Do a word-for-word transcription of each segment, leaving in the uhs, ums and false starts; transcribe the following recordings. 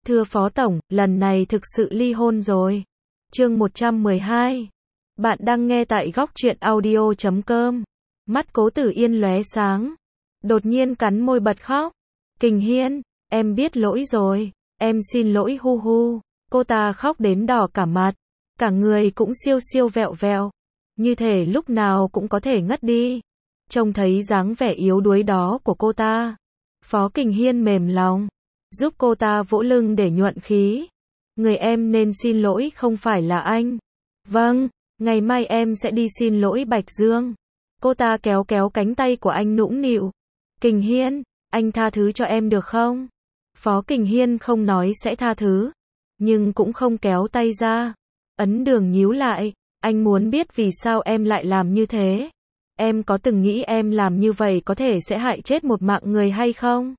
Thưa Phó Tổng, lần này thực sự ly hôn rồi. Chương một trăm mười hai. Bạn đang nghe tại góc truyện audio chấm com. Mắt Cố Tử Yên lóe sáng. Đột nhiên cắn môi bật khóc. Kình Hiên, em biết lỗi rồi. Em xin lỗi hu hu. Cô ta khóc đến đỏ cả mặt. Cả người cũng siêu siêu vẹo vẹo. Như thể lúc nào cũng có thể ngất đi. Trông thấy dáng vẻ yếu đuối đó của cô ta. Phó Kình Hiên mềm lòng. Giúp cô ta vỗ lưng để nhuận khí. Người em nên xin lỗi không phải là anh. Vâng, ngày mai em sẽ đi xin lỗi Bạch Dương. Cô ta kéo kéo cánh tay của anh nũng nịu. Kình Hiên, anh tha thứ cho em được không? Phó Kình Hiên không nói sẽ tha thứ, nhưng cũng không kéo tay ra. Ấn Đường nhíu lại, anh muốn biết vì sao em lại làm như thế. Em có từng nghĩ em làm như vậy có thể sẽ hại chết một mạng người hay không?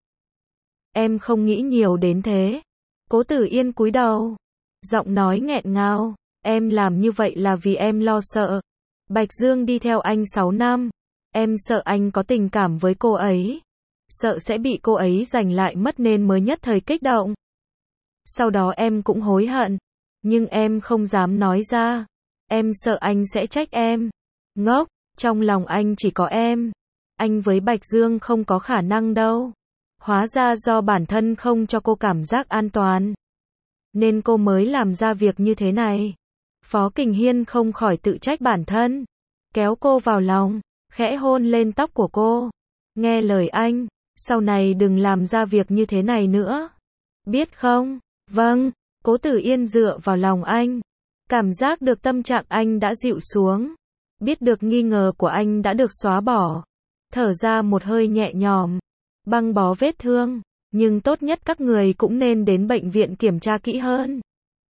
Em không nghĩ nhiều đến thế. Cố Tử Yên cúi đầu, giọng nói nghẹn ngào, em làm như vậy là vì em lo sợ. Bạch Dương đi theo anh sáu năm, em sợ anh có tình cảm với cô ấy, sợ sẽ bị cô ấy giành lại mất nên mới nhất thời kích động. Sau đó em cũng hối hận, nhưng em không dám nói ra. Em sợ anh sẽ trách em. Ngốc, trong lòng anh chỉ có em. Anh với Bạch Dương không có khả năng đâu. Hóa ra do bản thân không cho cô cảm giác an toàn, nên cô mới làm ra việc như thế này. Phó Kình Hiên không khỏi tự trách bản thân, kéo cô vào lòng, khẽ hôn lên tóc của cô. Nghe lời anh, sau này đừng làm ra việc như thế này nữa. Biết không? Vâng, Cố Tử Yên dựa vào lòng anh. Cảm giác được tâm trạng anh đã dịu xuống. Biết được nghi ngờ của anh đã được xóa bỏ. Thở ra một hơi nhẹ nhõm. Băng bó vết thương, nhưng tốt nhất các người cũng nên đến bệnh viện kiểm tra kỹ hơn.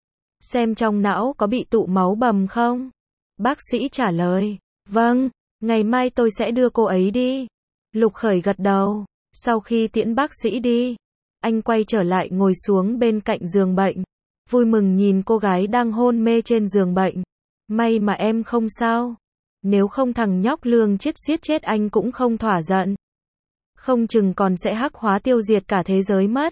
Xem trong não có bị tụ máu bầm không? Bác sĩ trả lời, vâng, ngày mai tôi sẽ đưa cô ấy đi. Lục Khởi gật đầu, sau khi tiễn bác sĩ đi, anh quay trở lại ngồi xuống bên cạnh giường bệnh, vui mừng nhìn cô gái đang hôn mê trên giường bệnh. May mà em không sao, nếu không thằng nhóc Lương chết giết chết anh cũng không thỏa giận. Không chừng còn sẽ hắc hóa tiêu diệt cả thế giới mất.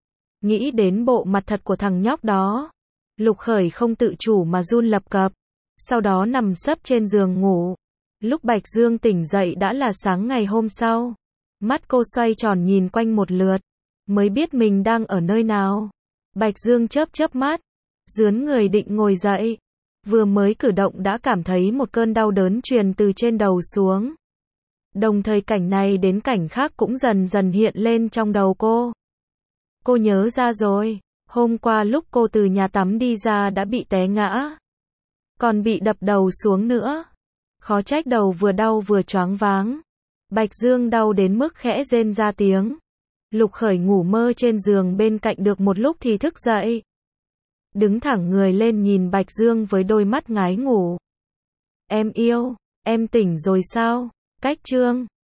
Nghĩ đến bộ mặt thật của thằng nhóc đó, Lục Khởi không tự chủ mà run lập cập, sau đó nằm sấp trên giường ngủ. Lúc Bạch Dương tỉnh dậy đã là sáng ngày hôm sau. Mắt cô xoay tròn nhìn quanh một lượt, mới biết mình đang ở nơi nào. Bạch Dương chớp chớp mắt, dướn người định ngồi dậy. Vừa mới cử động đã cảm thấy một cơn đau đớn truyền từ trên đầu xuống. Đồng thời cảnh này đến cảnh khác cũng dần dần hiện lên trong đầu cô. Cô nhớ ra rồi, hôm qua lúc cô từ nhà tắm đi ra đã bị té ngã, còn bị đập đầu xuống nữa. Khó trách đầu vừa đau vừa choáng váng. Bạch Dương đau đến mức khẽ rên ra tiếng. Lục Khởi ngủ mơ trên giường bên cạnh được một lúc thì thức dậy. Đứng thẳng người lên nhìn Bạch Dương với đôi mắt ngái ngủ. Em yêu, em tỉnh rồi sao? Cách chương